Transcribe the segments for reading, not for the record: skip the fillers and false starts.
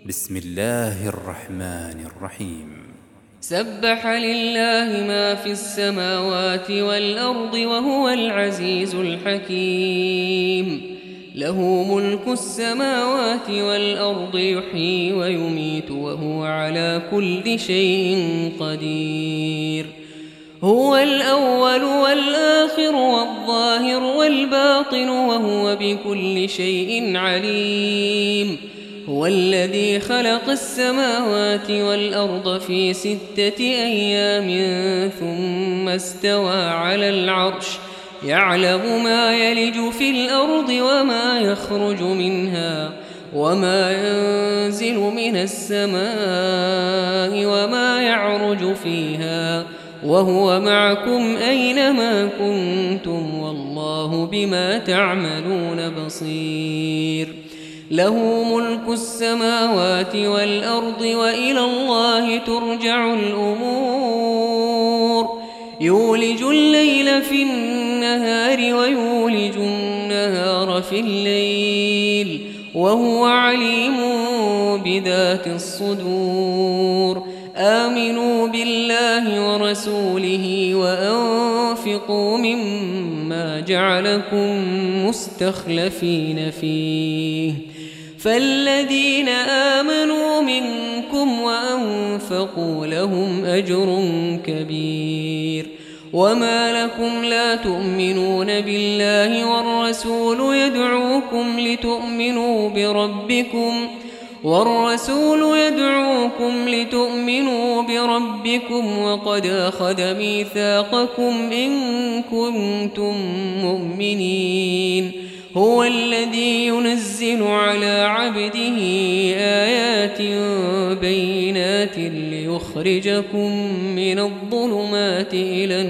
بسم الله الرحمن الرحيم. سبح لله ما في السماوات والأرض وهو العزيز الحكيم. له ملك السماوات والأرض يحيي ويميت وهو على كل شيء قدير. هو الأول والآخر والظاهر والباطن وهو بكل شيء عليم. هو الذي خلق السماوات والأرض في 6 أيام ثم استوى على العرش يعلم ما يلج في الأرض وما يخرج منها وما ينزل من السماء وما يعرج فيها وهو معكم أينما كنتم والله بما تعملون بصير. له ملك السماوات والأرض وإلى الله ترجع الأمور. يولج الليل في النهار ويولج النهار في الليل وهو عليم بذات الصدور. آمنوا بالله ورسوله وأنفقوا مما جعلكم مستخلفين فيه فالذين آمنوا منكم وأنفقوا لهم أجر كبير. وما لكم لا تؤمنون بالله والرسول يدعوكم لتؤمنوا بربكم وقد أخذ ميثاقكم إن كنتم مؤمنين. هو الذي ينزل على عبده آيات بينات ليخرجكم من الظلمات إلى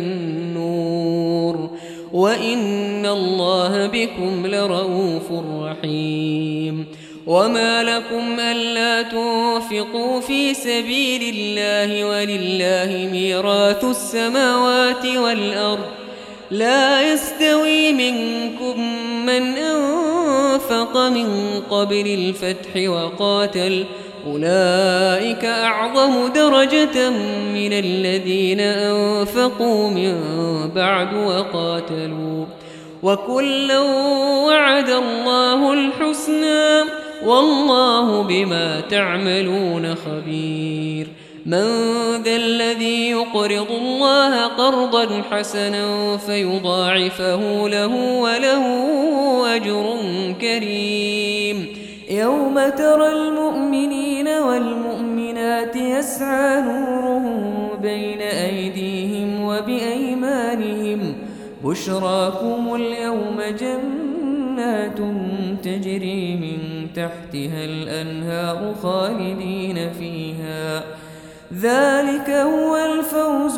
النور وإن الله بكم لرءوف رحيم. وما لكم ألا تنفقوا في سبيل الله ولله ميراث السماوات والأرض لا يستوي منكم من أنفق من قبل الفتح وقاتل أولئك أعظم درجة من الذين أنفقوا من بعد وقاتلوا وكلا وعد الله الحسنى والله بما تعملون خبير. من ذا الذي يقرض الله قرضا حسنا فيضاعفه له وله أجر كريم. يوم ترى المؤمنين والمؤمنات يسعى نورهم بين أيديهم وبأيمانهم بشراكم اليوم جنات تجري من تحتها الأنهار خالدين فيها ذلك هو الفوز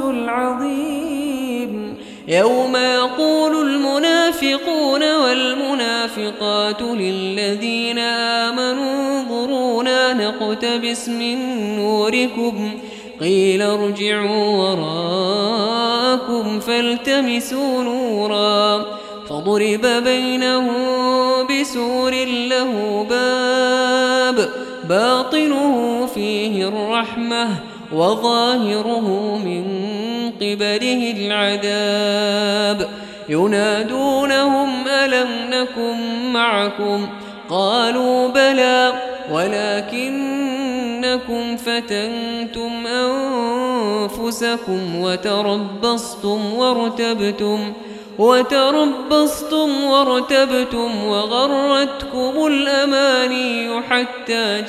العظيم. يوم يقول المنافقون والمنافقات للذين آمنوا انظرونا نقتبس من نوركم قيل ارجعوا وراءكم فالتمسوا نورا فضرب بينهم بسور له باب باطنه فيه الرحمة وظاهره من قبله العذاب. ينادونهم ألم نكن معكم قالوا بلى ولكنكم فتنتم أنفسكم وتربصتم وارتبتم وغرتكم الأماني حتى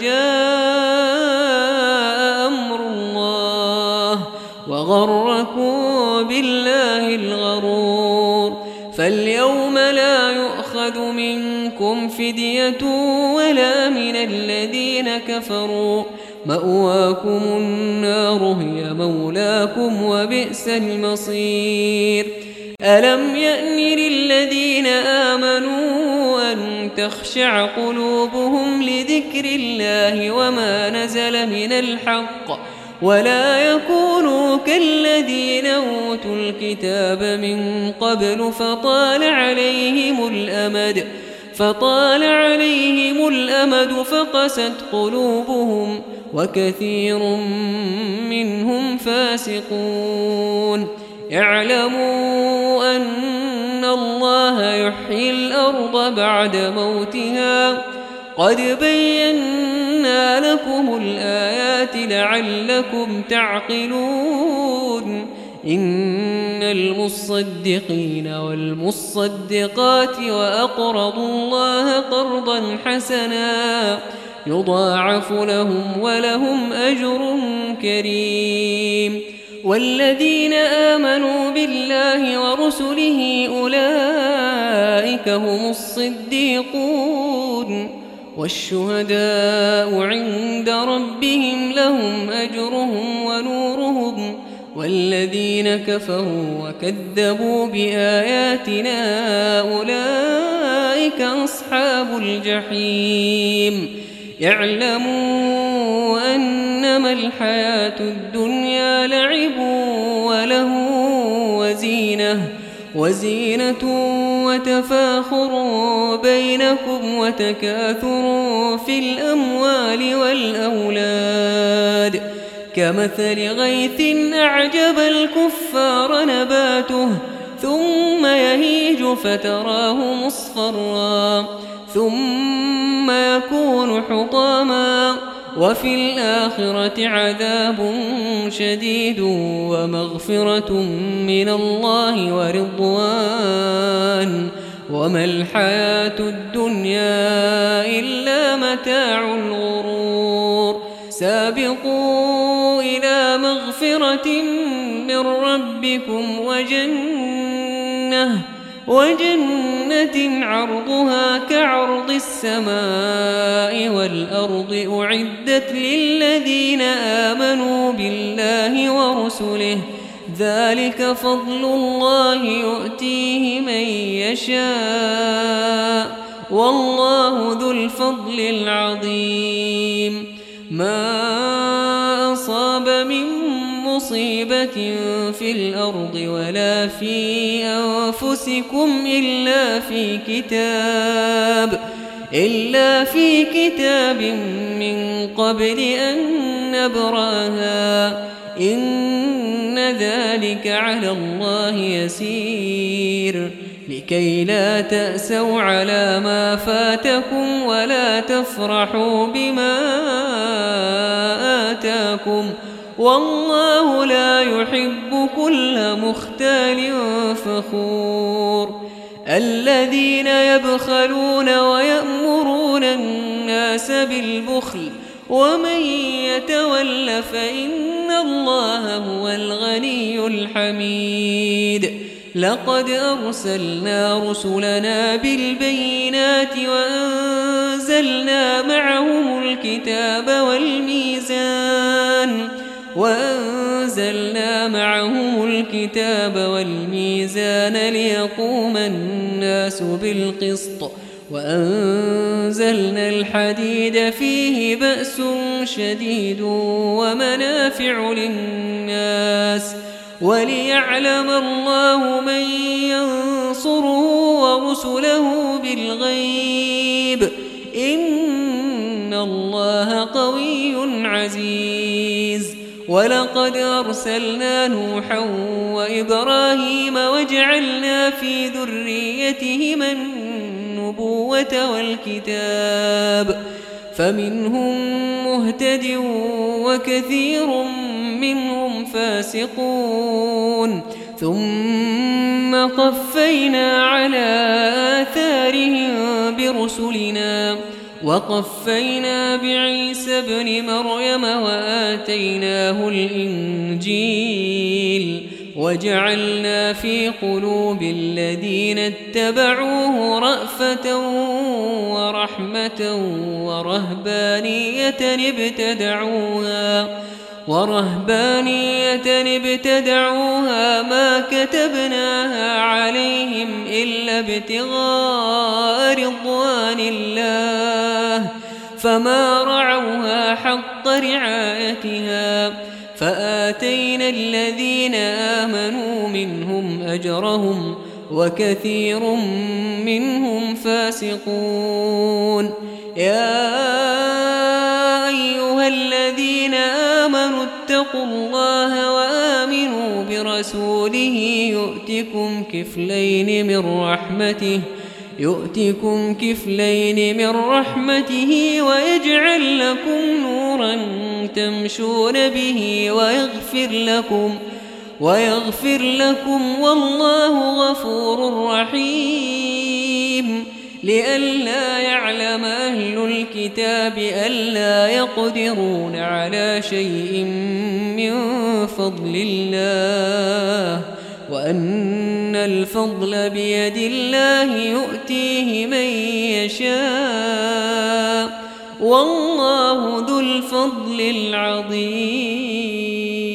جاء أمر الله وغركم بالله الغرور. فاليوم لا يؤخذ منكم فدية ولا من الذين كفروا مأواكم النار هي مولاكم وبئس المصير. ألم يأن للذين آمنوا أن تخشع قلوبهم لذكر الله وما نزل من الحق ولا يكونوا كالذين أوتوا الكتاب من قبل فطال عليهم الأمد فطال عليهم الأمد فقست قلوبهم وكثير منهم فاسقون اعلموا أن الله يحيي الأرض بعد موتها قد بينا لكم الآيات لعلكم تعقلون إن المصدقين والمصدقات وأقرضوا الله قرضا حسنا يضاعف لهم ولهم أجر كريم والذين آمنوا بالله ورسله أولئك هم الصديقون والشهداء عند ربهم لهم أجرهم ونورهم والذين كفروا وكذبوا بآياتنا أولئك أصحاب الجحيم اعلموا أنما الحياة الدنيا لعب وله وزينة وتفاخر بينكم وتكاثر في الأموال والأولاد كمثل غيث أعجب الكفار نباته ثم يهيج فتراه مصفرا ثم يكون حطاما وفي الآخرة عذاب شديد ومغفرة من الله ورضوان وما الحياة الدنيا إلا متاع الغرور سابقوا إلى مغفرة من ربكم وجنة عرضها كعرض السماء والأرض أعدت للذين آمنوا بالله ورسله ذلك فضل الله يؤتيه من يشاء والله ذو الفضل العظيم ما أصاب من مصيبة في الأرض ولا في أنفسكم إلا في كتاب من قبل أن نبرأها إن ذلك على الله يسير لكي لا تأسوا على ما فاتكم ولا تفرحوا بما آتاكم والله لا يحب كل مختال فخور الذين يبخلون ويأمرون الناس بالبخل ومن يتول فإن الله هو الغني الحميد لقد أرسلنا رسلنا بالبينات وأنزلنا معهم الكتاب والميزان ليقوم الناس بالقسط وأنزلنا الحديد فيه بأس شديد ومنافع للناس وليعلم الله من ينصره ورسله بالغيب إن الله قوي عزيز ولقد أرسلنا نوحا وإبراهيم وجعلنا في ذريتهما النبوة والكتاب فمنهم مهتد وكثير منهم فاسقون ثم قفينا على آثارهم برسلنا وقفينا بعيسى ابن مريم وآتيناه الإنجيل وجعلنا في قلوب الذين اتبعوه رأفة ورحمة ورهبانية ابتدعوها ما كتبناها عليهم إلا ابتغاء رضوان الله فما رعوها حق رعايتها فآتينا الذين آمنوا منهم أجرهم وكثير منهم فاسقون. يا أيها الذين آمنوا اتقوا الله وآمنوا برسوله يؤتكم كفلين من رحمته ويجعل لكم نورا تمشون به ويغفر لكم والله غفور رحيم. لئلا يعلم أهل الكتاب ألا يقدرون على شيء من فضل الله وأن الفضل بيد الله يؤتيه من يشاء والله ذو الفضل العظيم.